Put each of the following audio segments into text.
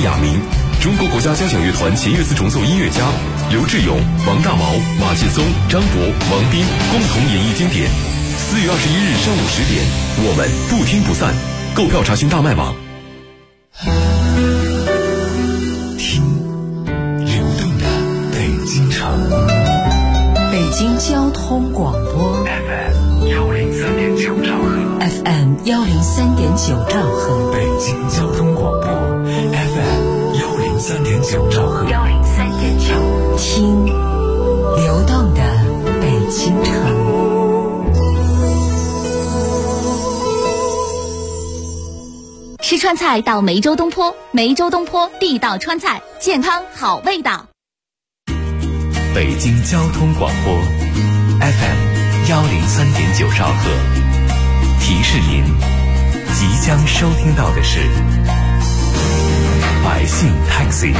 雅名。中国国家交响乐团弦乐四重奏音乐家刘志勇、王大毛、马劲松、张博、王斌共同演绎经典。4月21日上午10点，我们不听不散。购票查询大麦网。 听流动的北京城， 北京交通广播 FM 103.9兆赫 ，FM 103.9兆赫， 北京交通广播 FM 103.9兆赫 ，103.9，听流动的北京城。 吃川菜到梅州东坡，梅州东坡地道川菜，健康好味道。 北京交通广播 FM 103.9兆赫，提示您即将收听到的是百姓 Taxi。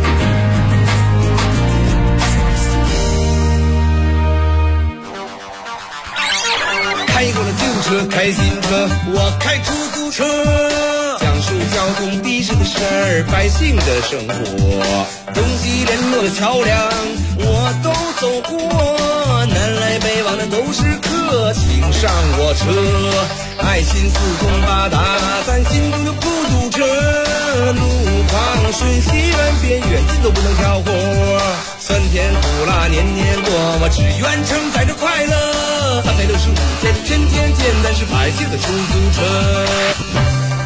开过了旧车，开新车，我开出租车，讲述交通的士的事儿，百姓的生活，东西联络的桥梁我都走过，南来北往的都是客，请上我车，爱心四通八达，咱心中的不堵车，路旁顺西远边远近都不能挑活，酸甜苦辣年年过，我只愿承载着快乐，365天天天见，咱是百姓的出租车。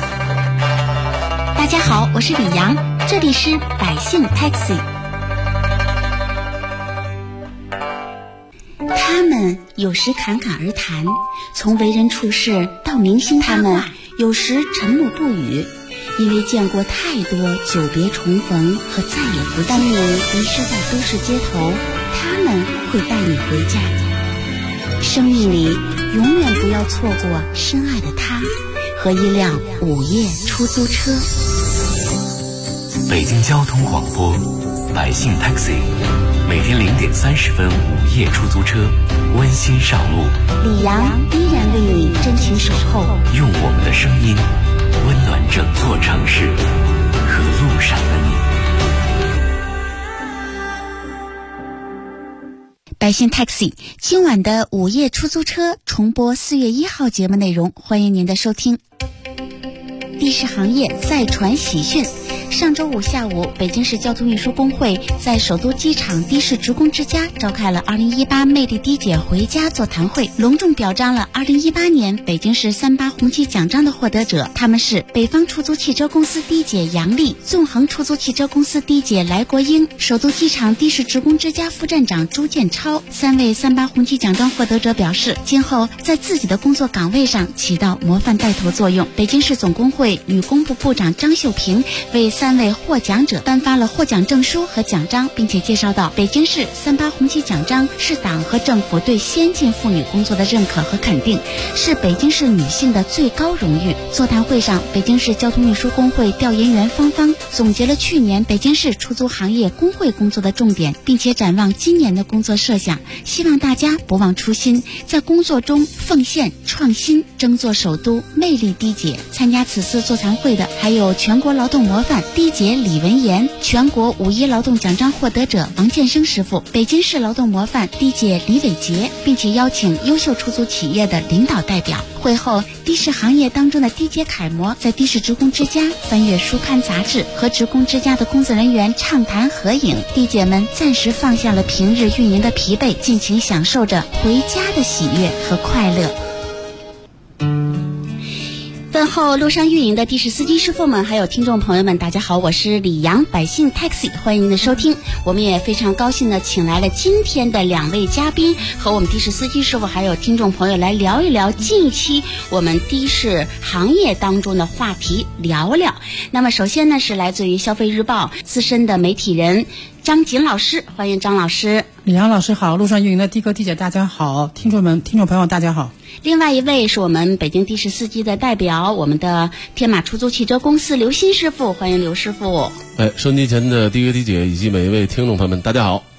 大家好，我是李阳，这里是百姓 Taxi。 他们有时侃侃而谈，从为人处事到明星他们有时沉默不语，因为见过太多久别重逢和再也不见。当你迷失在都市街头，他们会带你回家。生命里永远不要错过深爱的他和一辆午夜出租车。 北京交通广播百姓 Taxi， 每天0点30分午夜出租车，温馨上路。 李阳依然为你真情守候， 用我们的声音温暖整座城市和路上的你。 百姓 Taxi 今晚的午夜出租车重播4月1号节目内容，欢迎您的收听。的士行业再传喜讯。上周五下午，北京市交通运输工会在首都机场的士职工之家召开了2018魅力的姐回家座谈会，隆重表彰了2018年北京市38红旗奖章的获得者，他们是北方出租汽车公司的姐杨丽、纵横出租汽车公司的姐来国英、首都机场的士职工之家副站长朱建超。3位38红旗奖章获得者表示，今后在自己的工作岗位上起到模范带头作用。北京市总工会女工部部长张秀平为3位获奖者颁发了获奖证书和奖章，并且介绍到，北京市38红旗奖章是党和政府对先进妇女工作的认可和肯定，是北京市女性的最高荣誉。座谈会上，北京市交通运输工会调研员方方总结了去年北京市出租行业工会工作的重点，并且展望今年的工作设想，希望大家不忘初心，在工作中奉献创新，争做首都魅力的姐。参加此次座谈会的还有全国劳动模范的姐李文岩、全国5·1劳动奖章获得者王建生师傅、北京市劳动模范的姐李伟杰，并且邀请优秀出租企业的领导代表。会后，的士行业当中的的姐楷模在的士职工之家翻阅书刊杂志，和职工之家的工作人员畅谈合影。的姐们暂时放下了平日运营的疲惫，尽情享受着回家的喜悦和快乐。问候路上运营的的士司机师傅们，还有听众朋友们，大家好，我是李阳，百姓 Taxi， 欢迎您的收听。我们也非常高兴的请来了今天的2位嘉宾，和我们的士司机师傅还有听众朋友来聊一聊近期我们的士行业当中的话题聊聊。那么首先呢，是来自于消费日报资深的媒体人张锦老师，欢迎张老师。 李阳老师好，路上运营的的哥的姐大家好，听众朋友大家好。 另外一位是我们北京的士司机的代表，我们的天马出租汽车公司刘鑫师傅，欢迎刘师傅。 收音机前的的哥的姐以及每一位听众朋友们大家好。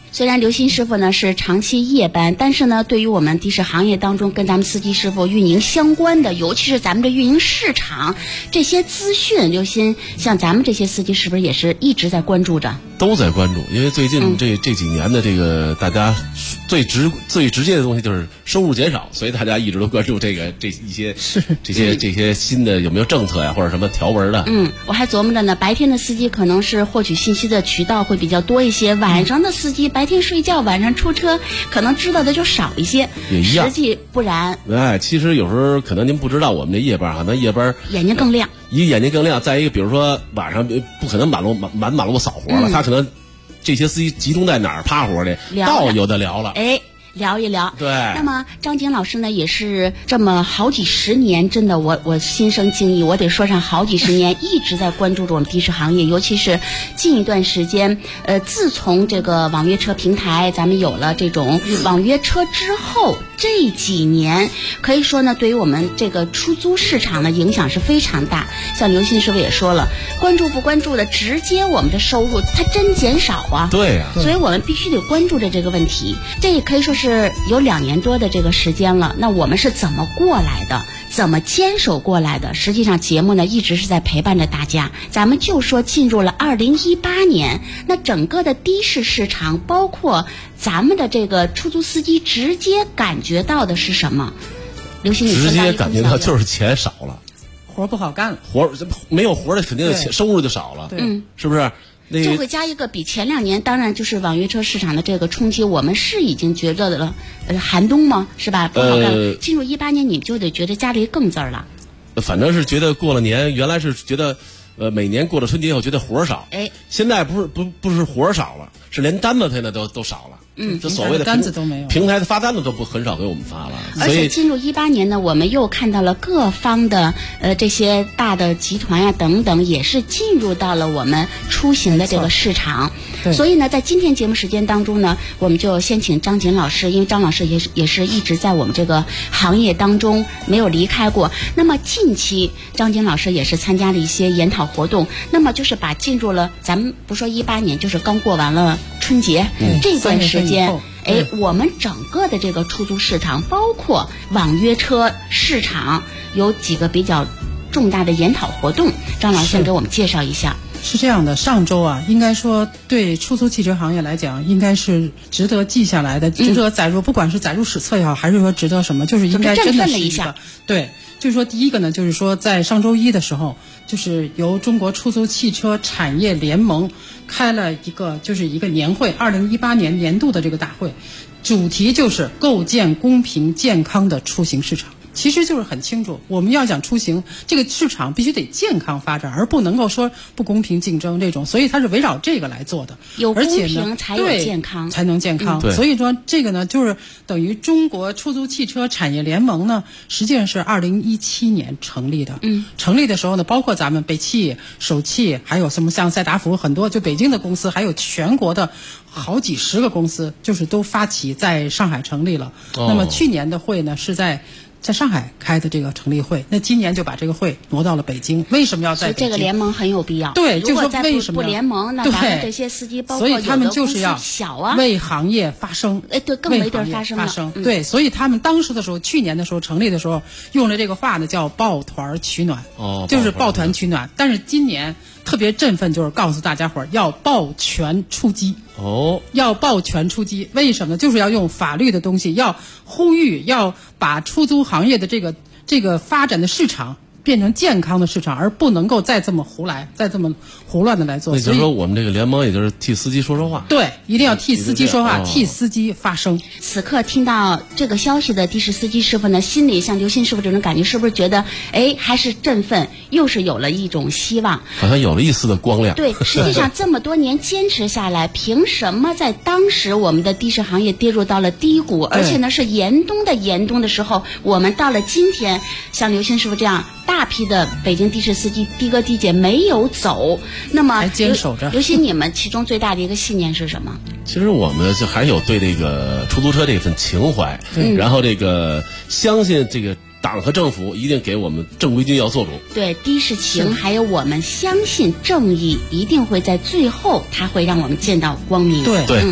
虽然刘鑫师傅呢是长期夜班，但是呢，对于我们的士行业当中跟咱们司机师傅运营相关的，尤其是咱们这运营市场这些资讯，刘鑫像咱们这些司机是不是也是一直在关注着？ 都在关注，因为最近这几年的这个大家最直接的东西就是收入减少，所以大家一直都关注这些新的有没有政策呀，或者什么条文的。 我还琢磨着呢，白天的司机可能是获取信息的渠道会比较多一些，晚上的司机白天睡觉，晚上出车，可能知道的就少一些。 也一样， 实际不然。 其实有时候可能您不知道，我们这夜班咱夜班眼睛更亮。 一个眼睛更亮，再一个，比如说晚上不可能满马路扫活了，他可能这些司机集中在哪儿趴活的，倒有的聊了。 聊一聊。 对。 那么张景老师呢，也是这么好几十年，真的我心生敬意，我得说上好几十年一直在关注着我们的士行业，尤其是近一段时间，自从这个网约车平台咱们有了这种网约车之后，这几年可以说呢，对于我们这个出租市场的影响是非常大。像刘鑫师傅也说了，关注不关注的，直接我们的收入它真减少啊。 对呀。 所以我们必须得关注着这个问题。这也可以说是有2年多的这个时间了，那我们是怎么过来的，怎么坚守过来的？实际上节目呢一直是在陪伴着大家。咱们就说进入了2018年，那整个的的士市场，包括咱们的这个出租司机，直接感觉到的是什么？刘鑫，你直接感觉到就是钱少了， 活不好干了， 活没有活的，肯定收入就少了，是不是？ 就会加一个比前2年，当然就是网约车市场的这个冲击，我们是已经觉得了，寒冬吗？是吧？不好干。进入18年，你就得觉得家里更字儿了。 反正是觉得过了年，原来是觉得，每年过了春节以后觉得活少，现在不是活少了，是连单子现在都少了。这所谓的单子都没有， 平台的发单子都很少给我们发了。 而且进入18年呢，我们又看到了各方的这些大的集团呀等等，也是进入到了我们出行的这个市场。所以呢，在今天节目时间当中呢，我们就先请张景老师，因为张老师也是一直在我们这个行业当中没有离开过。那么近期张景老师也是参加了一些研讨活动，那么就是把进入了咱们不说18年，就是刚过完了春节这段时间。我们整个的这个出租市场，包括网约车市场，有几个比较重大的研讨活动，张老师先给我们介绍一下。 是这样的，上周啊，应该说对出租汽车行业来讲，应该是值得记下来的，值得载入，不管是载入史册也好，还是说值得什么，就是应该真的是一个对。就是说，第一个呢，就是说在上周一的时候，就是由中国出租汽车产业联盟开了一个年会，2018年年度的这个大会，主题就是构建公平健康的出行市场。其实就是很清楚，我们要想出行，这个市场必须得健康发展，而不能够说不公平竞争这种，所以它是围绕这个来做的。 有公平才有健康， 才能健康。所以说这个呢，就是等于中国出租汽车产业联盟呢，实际上是2017年成立的。成立的时候呢，包括咱们北汽、首汽，还有什么像赛达福，很多就北京的公司，还有全国的好几十个公司，就是都发起在上海成立了。那么去年的会呢，是在上海开的这个成立会，那今年就把这个会挪到了北京。为什么要在北京？ 所以这个联盟很有必要。 对，就是说为什么不联盟，那咱们这些司机，包括所以他们就是要为行业发声。 对，更没地儿发声了。 对，所以他们当时的时候，去年的时候成立的时候，用了这个话呢，叫抱团取暖。就是抱团取暖。但是今年特别振奋，就是告诉大家伙儿要抱拳出击。要抱拳出击，为什么呢？就是要用法律的东西，要呼吁，要把出租行业的这个发展的市场变成健康的市场，而不能够再这么胡乱的来做。 那就是说，我们这个联盟也就是替司机说说话。 对，一定要替司机说话，替司机发声。 此刻听到这个消息的的士司机师傅呢，心里像刘鑫师傅这种感觉，是不是觉得还是振奋，又是有了一种希望， 好像有了一丝的光亮。 对，实际上这么多年坚持下来，凭什么在当时我们的的士行业跌入到了低谷，而且呢是严冬的时候，我们到了今天，像刘鑫师傅这样大批的北京的士司机的哥的姐没有走，那么还坚守着。 尤其你们其中最大的一个信念是什么？ 其实我们就还有对这个出租车这份情怀，然后这个相信这个党和政府一定给我们正规军要做主。 对，的士情，还有我们相信正义一定会在最后，它会让我们见到光明。 对。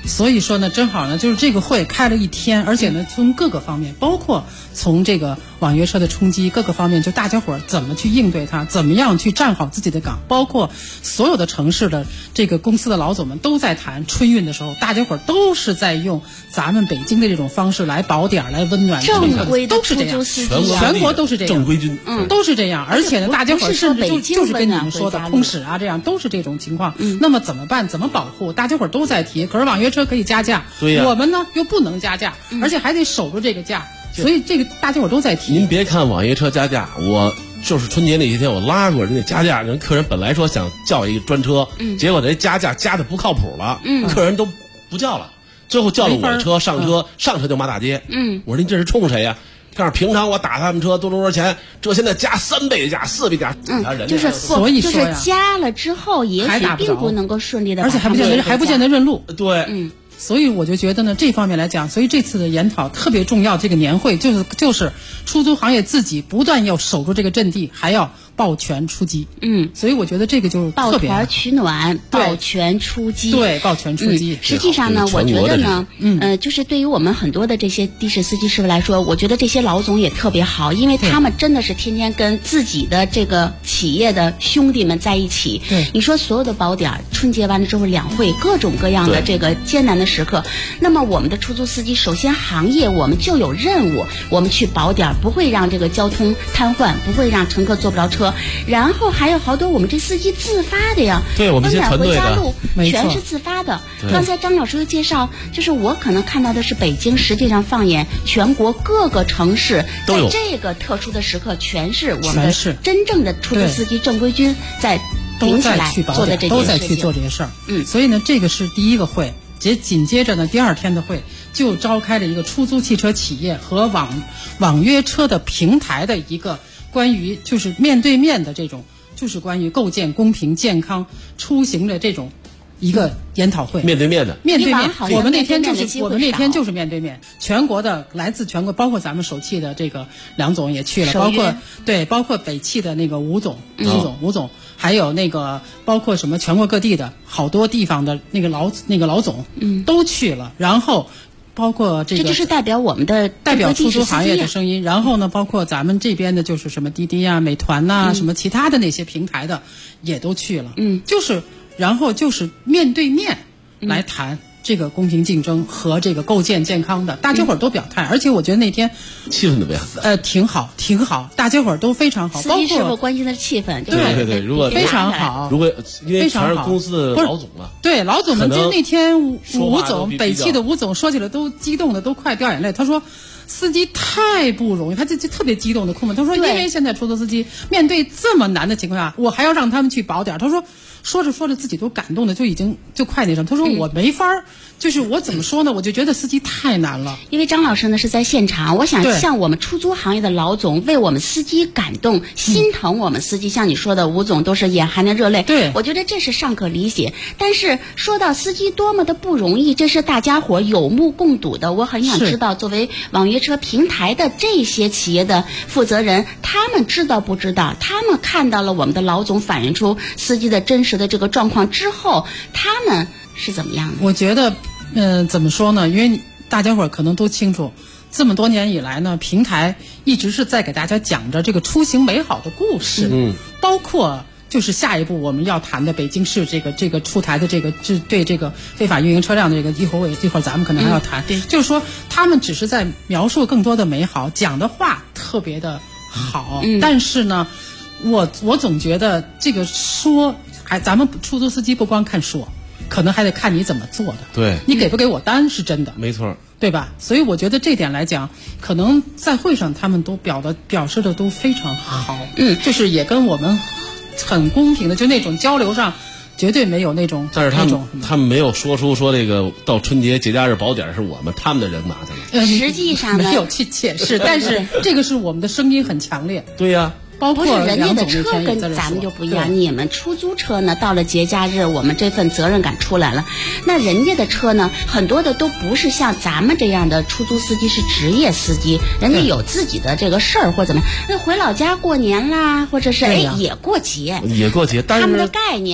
所以说呢，正好呢，就是这个会开了一天，而且呢，从各个方面，包括从这个网约车的冲击各个方面，就大家伙儿怎么去应对它，怎么样去站好自己的岗，包括所有的城市的这个公司的老总们都在谈春运的时候，大家伙儿都是在用咱们北京的这种方式来保点来温暖， 正规的都是这样，全国都是这样， 正规军， 都是这样，而且呢，大家伙儿甚至就是跟你们说的空驶啊，这样都是这种情况。那么怎么办？怎么保护？大家伙儿都在提，可是网约车可以加价， 对呀， 我们呢又不能加价，而且还得守住这个价，所以这个大家伙儿都在提。 您别看网约车加价，我就是春节那些天我拉过人家加价，人客人本来说想叫一个专车，结果人加价加的不靠谱了，客人都不叫了，最后叫了我的车上车就骂大街。我说您这是冲谁呀？告诉平常我打他们车多少钱，这现在加3倍的价、4倍的价， 就是所以说就是加了之后，也许并不能够顺利的， 而且还不见得认路。 对， 所以我就觉得呢，这方面来讲，所以这次的研讨特别重要。这个年会就是出租行业自己不但要守住这个阵地，还要抱拳出击。所以我觉得这个就是特别抱团取暖，抱拳出击。 对，抱拳出击。 实际上呢，我觉得呢，就是对于我们很多的这些的士司机师傅来说，我觉得这些老总也特别好，因为他们真的是天天跟自己的这个企业的兄弟们在一起。 对， 你说所有的保点，春节完了之后两会各种各样的这个艰难的时刻，那么我们的出租司机，首先行业我们就有任务，我们去保点，不会让这个交通瘫痪，不会让乘客坐不着车。然后还有好多我们这司机自发的呀， 对，我们这些团队的， 回家路全是自发的。刚才张老师的介绍，就是我可能看到的是北京，实际上放眼全国各个城市，在这个特殊的时刻，全是我们的真正的出租司机正规军在顶起来做的这件事情， 都在去做这些事儿。所以呢，这个是第一个会。紧接着呢，第二天的会就召开了一个出租汽车企业和网约车的平台的一个关于就是面对面的这种，就是关于构建公平健康出行的这种一个研讨会。 面对面的， 我们那天就是面对面，全国的来自全国，包括咱们首汽的这个梁总也去了，包括北汽的那个吴总，还有那个包括什么全国各地的好多地方的那个老总，都去了，然后包括这就是代表我们的代表出租行业的声音，然后呢，包括咱们这边的就是什么滴滴啊、美团呐、什么其他的那些平台的也都去了，然后就是面对面来谈这个公平竞争和这个构建健康的，大家伙儿都表态，而且我觉得那天气氛怎么样？ 挺好，大家伙儿都非常好。 司机师傅关心的是气氛， 对，如果非常好， 如果因为全是公司的老总了， 对老总们，就那天吴总，北汽的吴总说起来都激动的都快掉眼泪，他说。司机太不容易，他就特别激动的哭嘛。他说，因为现在出租司机面对这么难的情况下，我还要让他们去保点。他说，说着自己都感动的就快那什么。他说我没法儿，就是我怎么说呢？我就觉得司机太难了。 因为张老师呢是在现场，我想像我们出租行业的老总为我们司机感动、心疼我们司机，像你说的吴总都是眼含着热泪。 对， 我觉得这是尚可理解。但是说到司机多么的不容易，这是大家伙有目共睹的。我很想知道，作为网约车平台的这些企业的负责人，他们知道不知道？他们看到了我们的老总反映出司机的真实的这个状况之后，他们是怎么样的？ 我觉得，怎么说呢？因为大家伙儿可能都清楚，这么多年以来呢，平台一直是在给大家讲着这个出行美好的故事，包括。就是下一步我们要谈的北京市这个出台的这个对这个非法运营车辆的这个一会儿咱们可能还要谈，就是说他们只是在描述更多的美好，讲的话特别的好，但是呢，我总觉得这个说，咱们出租司机不光看说，可能还得看你怎么做的， 对， 你给不给我单是真的， 没错， 对吧？所以我觉得这点来讲，可能在会上他们都表示的都非常好，就是也跟我们。很公平的，就那种交流上绝对没有那种。 但是他们没有说出说这个到春节节假日保点是他们的人拿的。 实际上呢没有去解释，但是这个是我们的声音很强烈。 对呀。 包括人家的车跟咱们就不一样，你们出租车呢，到了节假日，我们这份责任感出来了。那人家的车呢，很多的都不是像咱们这样的出租司机，是职业司机，人家有自己的这个事儿或怎么样，那回老家过年啦，或者是也过节， 但是他们的概念。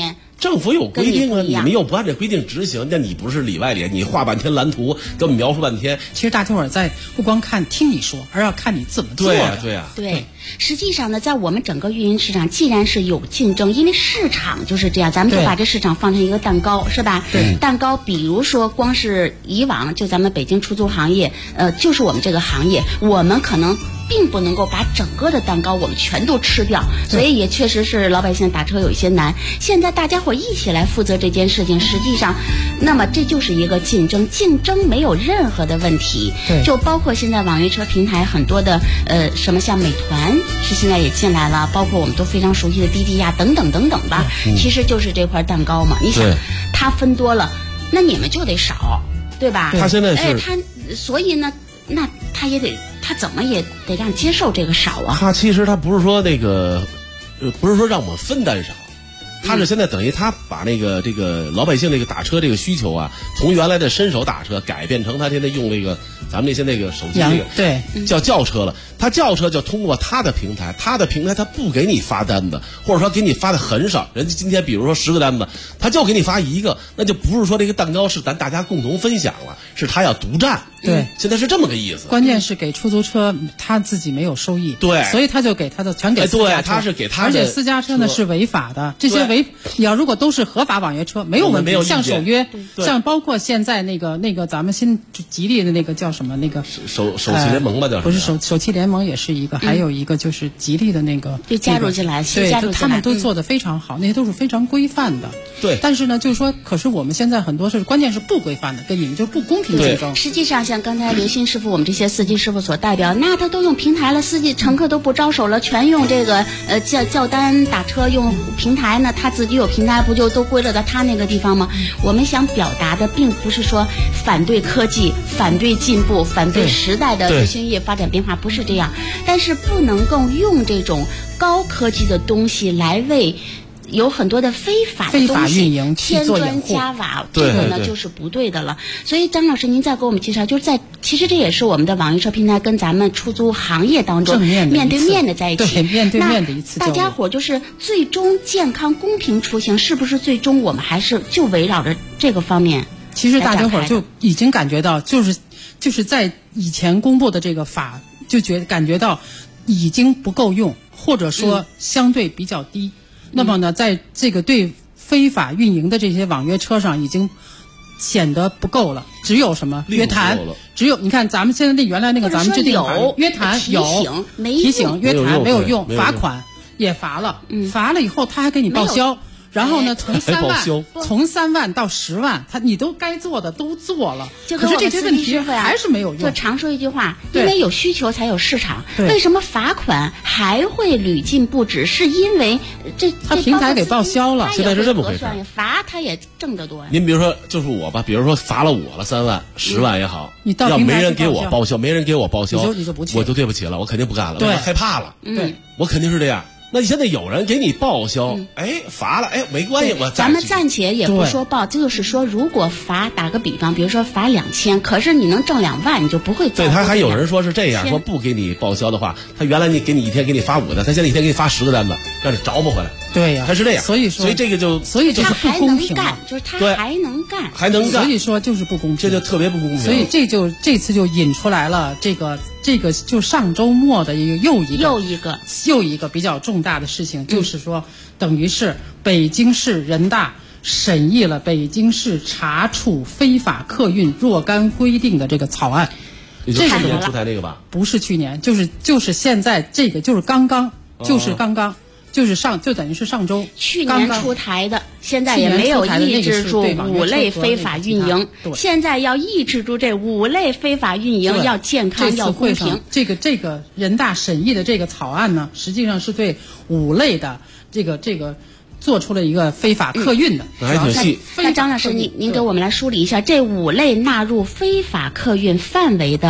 政府有规定啊，你们又不按这规定执行，那你不是里外里，你画半天蓝图，给我们描述半天。 其实大家伙在不光听你说，而要看你怎么做的。 对，实际上呢，在我们整个运营市场，既然是有竞争，因为市场就是这样，咱们就把这市场放成一个蛋糕，是吧？ 对， 蛋糕，比如说光是以往就咱们北京出租行业，就是我们这个行业，我们可能并不能够把整个的蛋糕我们全都吃掉，所以也确实是老百姓打车有一些难。现在大家伙一起来负责这件事情，实际上，那么这就是一个竞争，竞争没有任何的问题。 对， 就包括现在网约车平台很多的什么像美团是现在也进来了，包括我们都非常熟悉的滴滴呀等等等等吧，其实就是这块蛋糕嘛。你想，它分多了，那你们就得少，对吧？ 他现在是所以呢，那他也得。他怎么也得让接受这个少啊？ 他其实他不是说那个，不是说让我们分担少，他是现在等于他把这个老百姓这个打车这个需求啊，从原来的伸手打车改变成他现在用这个咱们那个手机这个对叫车了。他叫车就通过他的平台，他不给你发单子，或者说给你发的很少。人家今天比如说10个单子，他就给你发1个，那就不是说这个蛋糕是咱大家共同分享了，是他要独占。 对， 现在是这么个意思。 关键是给出租车他自己没有收益， 对， 所以他就给他的全给私家车， 他是给他的， 而且私家车呢是违法的。这些你要如果都是合法网约车，没有问题。像守约，像包括现在那个咱们新吉利的那个叫什么那个手气联盟吧，叫什么？ 不是手气联盟也是一个，还有一个就是吉利的那个就加入进来， 对，他们都做得非常好，那些都是非常规范的。 对， 但是呢，就是说，可是我们现在很多是关键是不规范的，跟你们就不公平竞争。 实际上，像刚才刘鑫师傅，我们这些司机师傅所代表，那他都用平台了，乘客都不招手了，全用这个叫单打车用平台，那他自己有平台，不就都归了到他那个地方吗？我们想表达的并不是说反对科技、反对进步、反对时代的日新月发展变化，不是这样，但是不能够用这种高科技的东西来为有很多的非法的东西运营添砖加瓦，这个呢就是不对的了。所以张老师您再给我们介绍，就是其实这也是我们的网约车平台跟咱们出租行业当中面对面的在一起， 对，面对面的一次交流。 大家伙就是最终健康公平出行，是不是最终我们还是就围绕着这个方面？ 其实大家伙就已经感觉到，就是在以前公布的这个法，就感觉到已经不够用，或者说相对比较低。那么呢，在这个对非法运营的这些网约车上已经显得不够了。只有什么约谈，只有你看咱们现在原来那个咱们制定约谈有提醒约谈没有用，罚款也罚了，罚了以后他还给你报销。然后呢，从3万到10万，你都该做的都做了，可是这些问题还是没有用。 就常说一句话，因为有需求才有市场。为什么罚款还会屡禁不止？是因为他平台给报销了。 现在是这么回事， 罚他也挣得多呀。 您比如说，就是我吧，比如说罚了我了3万、10万也好，要没人给我报销，没人给我报销， 你就不去， 我就对不起了，我肯定不干了，我害怕了。 对， 我肯定是这样。那现在有人给你报销，罚了，没关系， 咱们暂且也不说报，就是说，如果罚，打个比方，比如说罚2000，可是你能挣2万，你就不会。 对，他还有人说是这样，说不给你报销的话，他原来你一天给你发5个单，他现在一天给你发10个单子，让你着不回来。 对呀， 他是这样， 所以这个就是不公平了， 就是他还能干， 所以说就是不公平， 这就特别不公平。 所以这次就引出来了这个就上周末的又一个比较重大的事情，就是说等于是北京市人大审议了北京市查处非法客运若干规定的这个草案。 这个去年出台那个吧？ 不是去年，就是现在这个就是刚刚。就等于是上周去年出台的，现在也没有抑制住5类非法运营。现在要抑制住这5类非法运营，要健康，要公平。 这个人大审议的这个草案呢，实际上是对5类的这个做出了一个非法客运的。 还挺细。 那张老师，您给我们来梳理一下这5类纳入非法客运范围的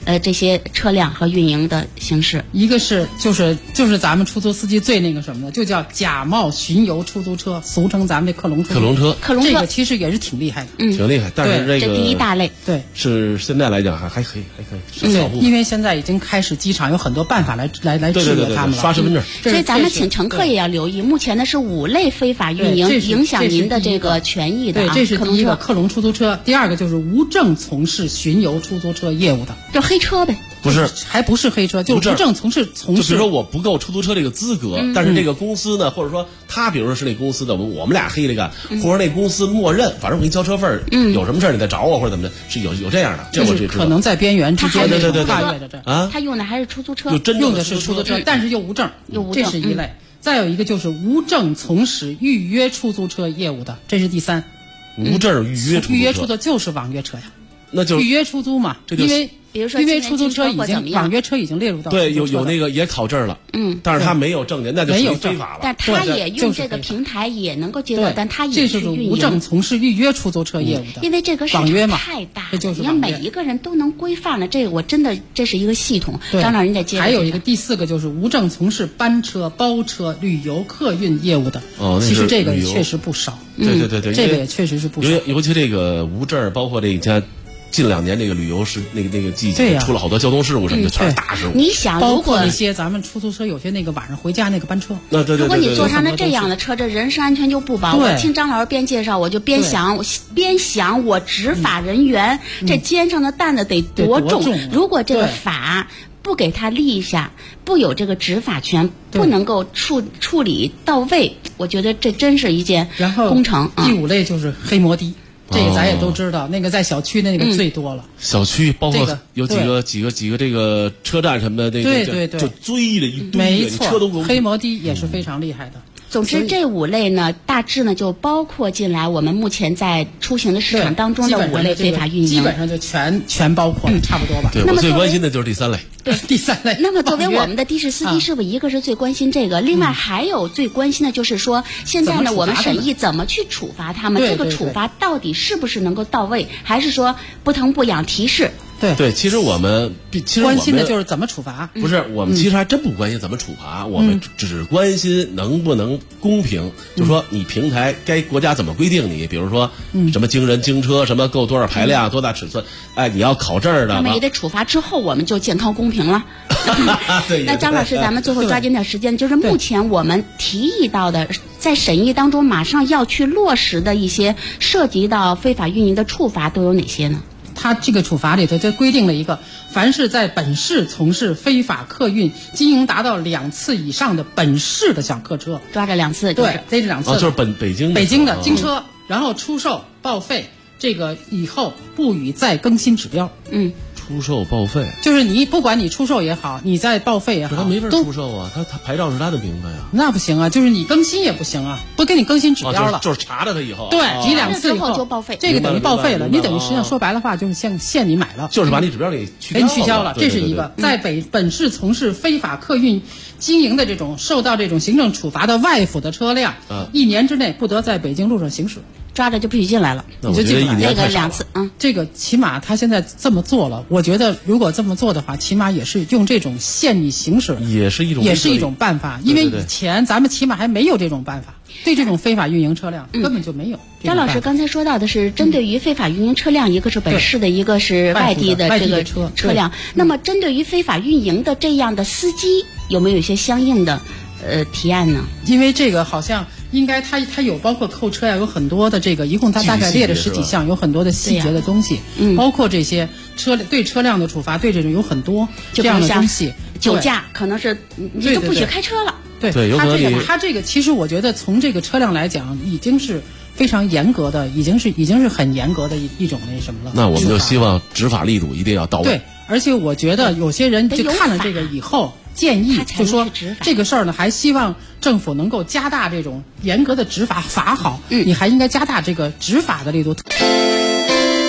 这些车辆和运营的形式。 一个是就是咱们出租司机最那个什么的，就叫假冒巡游出租车，俗称咱们的克隆车。这个其实也是挺厉害的， 挺厉害。但是这第一大类， 对， 是现在来讲还可以。 对，因为现在已经开始机场有很多办法来制约他们了， 刷身份证。 所以咱们请乘客也要留意，目前呢是5类非法运营，影响您的这个权益的啊。 对，这是第一个克隆出租车，第二个就是无证从事巡游出租车业务的， 就黑车呗。 不是， 还不是黑车，就是无证从事。 就比如说我不够出租车这个资格，但是这个公司呢，或者说他比如说是那公司的，我们俩黑着干，或者那公司默认，反正我给你交车费，有什么事你再找我或者怎么的，是有这样的，这我知道。 可能在边缘之间对跨越着这啊，他用的还是出租车， 用的是出租车，但是又无证，这是一类。再有一个就是无证从事预约出租车业务的，这是第3。 无证预约出租就是网约车呀， 那就预约出租嘛，因为。 比如说， 因为出租车已经网约车已经列入到对有那个也考证了，但是他没有证件，那就属于非法了。 但他也用这个平台也能够接到，但他也是无证从事预约出租车业务的。 因为这个市场太大，你看每一个人都能规范了，这个我真的这是一个系统。张老师，您得接着。 还有一个第4个就是无证从事班车、包车、旅游客运业务的。其实这个也确实不少。 对， 这个也确实是不少。 尤其这个无证，包括这一家。近2年这个旅游是那个季节出了好多交通事故什么的，全是大事故。 你想， 包括那些咱们出租车有些那个晚上回家那个班车， 如果你坐上了这样的车，这人身安全就不保。我听张老师边介绍，我就边想我执法人员这肩上的担子得多重。如果这个法不给他立下，不有这个执法权，不能够处理到位，我觉得这真是一件工程。 第5类就是黑摩的。这个咱也都知道，那个在小区那个最多了。 小区包括有几个这个车站什么的， 对， 就追着一堆， 没错， 车都黑摩的也是非常厉害的。 总之，这5类呢，大致呢就包括进来我们目前在出行的市场当中的5类非法运营， 基本上就全包括了，差不多吧。 对，我最关心的就是第3类。 对， 第3类。 那么作为我们的的士司机师傅，一个是最关心这个，另外还有最关心的就是说，现在呢我们审议怎么去处罚他们，这个处罚到底是不是能够到位，还是说不疼不痒提示？ 对， 其实我们关心的就是怎么处罚。 不是，我们其实还真不关心怎么处罚，我们只关心能不能公平。就说你平台该国家怎么规定你，比如说什么经人经车，什么够多少排量，多大尺寸，你要考证的。 那么也得处罚之后，我们就健康公平了。那张老师，咱们最后抓紧点时间，就是目前我们提议到的，在审议当中马上要去落实的一些涉及到非法运营的处罚都有哪些呢？ 它这个处罚里头就规定了一个，凡是在本市从事非法客运经营达到2次以上的本市的小客车， 抓着2次， 对，逮着2次， 就是北京的京车，然后出售报废，这个以后不予再更新指标。 出售报废， 就是你不管你出售也好，你再报废也好， 他没法出售啊，他牌照是他的名字呀。 那不行啊，就是你更新也不行啊，不给你更新指标了， 就是查着他以后， 对，你2次以后就报废， 这个等于报废了，你等于实际上说白了话就是限你买了， 就是把你指标给取消了，这是一个。在本市从事非法客运经营的这种受到这种行政处罚的外府的车辆，1年之内不得在北京路上行驶。 抓着就不许进来了， 你就进不来。 那个2次， 这个起码他现在这么做了，我觉得如果这么做的话，起码也是用这种限你行驶， 也是一种办法。因为以前咱们起码还没有这种办法，对这种非法运营车辆根本就没有。 张老师刚才说到的是针对于非法运营车辆，一个是本市的，一个是外地的这个车辆。那么针对于非法运营的这样的司机，有没有一些相应的提案呢？ 因为这个好像。应该它有包括扣车呀，有很多的这个，一共它大概列了10几项，有很多的细节的东西，包括这些对车辆的处罚，对这种有很多这样的东西。 酒驾可能是你就不许开车了。 对，它这个其实我觉得从这个车辆来讲，已经是非常严格的，已经是很严格的一种那什么了。 那我们就希望执法力度一定要到位。 对，而且我觉得有些人就看了这个以后。建议就说这个事儿呢，还希望政府能够加大这种严格的执法，法好，你还应该加大这个执法的力度。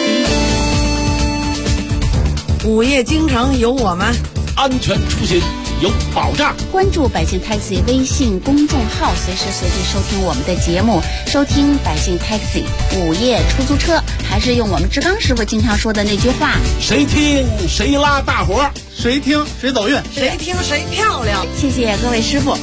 午夜京城有我们， 安全出行有保障。 关注百姓 Taxi 微信公众号，随时随地收听我们的节目，收听百姓 Taxi 午夜出租车，还是用我们志刚师傅经常说的那句话： 谁听谁拉大伙， 谁听谁走运， 谁听谁漂亮。 谢谢各位师傅。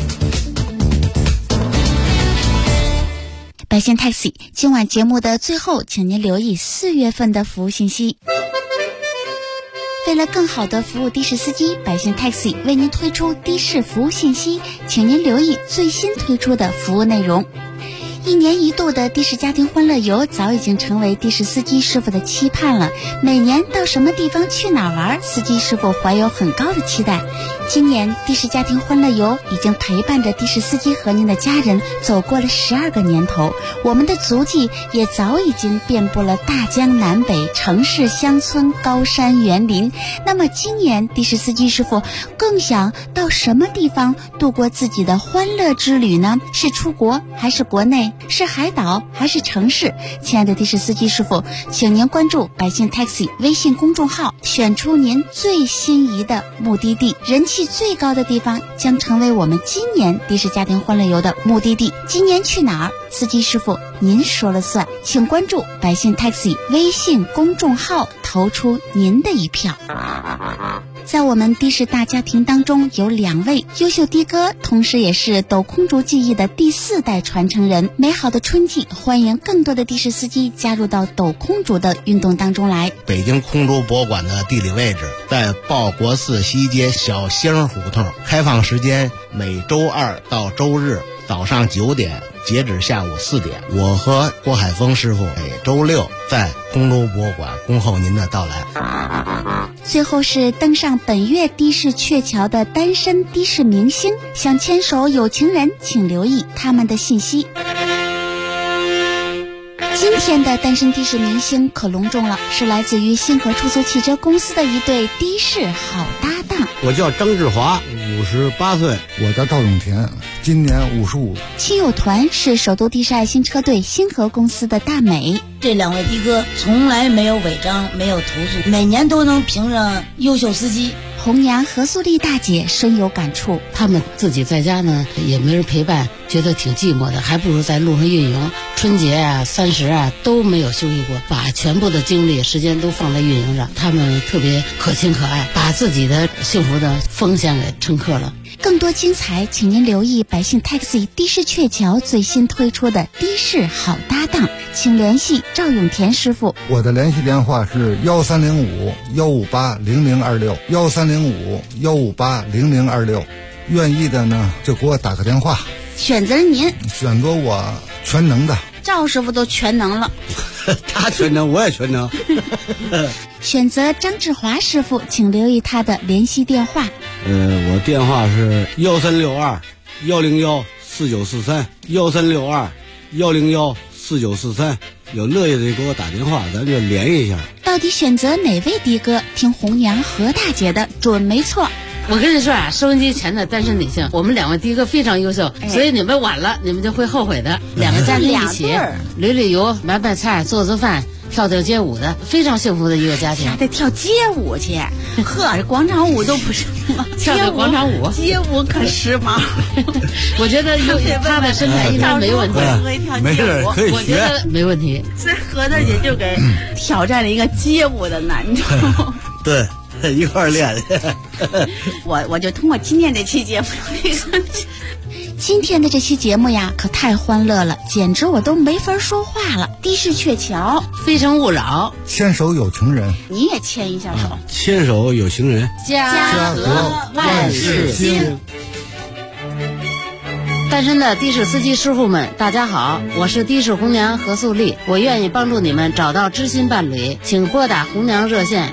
百姓 Taxi 今晚节目的最后，请您留意4月份的服务信息。为了更好的服务的士司机，百姓 Taxi 为您推出的士服务信息，请您留意最新推出的服务内容。1年1度的的士家庭欢乐游早已经成为的士司机师傅的期盼了。每年到什么地方去哪玩，司机师傅怀有很高的期待。今年的士家庭欢乐游已经陪伴着的士司机和您的家人走过了12个年头，我们的足迹也早已经遍布了大江南北、城市乡村、高山园林。那么今年的士司机师傅更想到什么地方度过自己的欢乐之旅呢？是出国还是国内？是海岛还是城市？亲爱的的士司机师傅，请您关注百姓 Taxi 微信公众号，选出您最心仪的目的地，人气最高的地方将成为我们今年的士家庭欢乐游的目的地。今年去哪儿？司机师傅您说了算，请关注百姓 Taxi 微信公众号，投出您的一票。在我们的士大家庭当中，有2位优秀的哥，同时也是抖空竹技艺的第4代传承人。美好的春季，欢迎更多的的士司机加入到抖空竹的运动当中来。 北京空竹博物馆的地理位置在报国寺西街小星胡同，开放时间每周2到周日早上9点，截止下午4点。我和郭海峰师傅每周6在空竹博物馆恭候您的到来。 最后是登上本月的士鹊桥的单身的士明星，想牵手有情人，请留意他们的信息。今天的单身的士明星可隆重了，是来自于星河出租汽车公司的一对的士好搭档。 我叫张志华，58岁。 我叫赵永田，今年55。 亲友团是首都的士爱心车队星河公司的大美。 这2位的哥从来没有违章，没有投诉，每年都能评上优秀司机。 红娘何素丽大姐深有感触， 他们自己在家呢也没人陪伴，觉得挺寂寞的，还不如在路上运营。春节啊、30啊都没有休息过，把全部的精力、时间都放在运营上。他们特别可亲可爱，把自己的幸福的奉献给乘客了。 更多精彩，请您留意百姓 Taxi 的士鹊桥最新推出的的士好搭档，请联系赵永田师傅。 我的联系电话是1305-158-0026，1305-158-0026。愿意的呢就给我打个电话。 选择您， 选择我全能的。 赵师傅都全能了。 他全能，我也全能。 选择张志华师傅，请留意他的联系电话。 我电话是1362-106-4943，1362-106-4943。有乐意的给我打电话，咱就联系一下。 到底选择哪位的哥？听红娘何大姐的准没错。 我跟你说啊，收音机前的单身女性，我们2位的哥非常优秀，所以你们晚了，你们就会后悔的。2个家庭一起旅游、买菜、做饭、跳街舞的，非常幸福的一个家庭。 还得跳街舞去，呵，这广场舞都不是吗？ 跳广场舞， 街舞可时髦。 我觉得他的身材应该没问题， 没事可以学， 我觉得没问题。 所以何大姐就给挑战了一个街舞的难度。 对。一块练。 我就通过今天这期节目， 今天的这期节目呀，可太欢乐了，简直我都没法说话了。的士鹊桥， 非诚勿扰， 牵手有情人， 你也牵一下手。 牵手有情人， 家和万事兴。单身的的士司机师傅们，大家好，我是的士红娘何素丽，我愿意帮助你们找到知心伴侣，请拨打红娘热线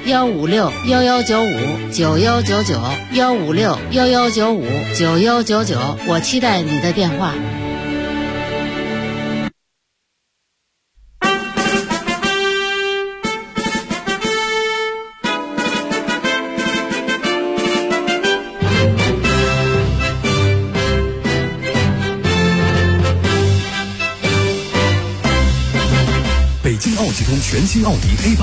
156-1195-9199，156-1195-9199，我期待你的电话。 北京奥汽通全新奥迪A8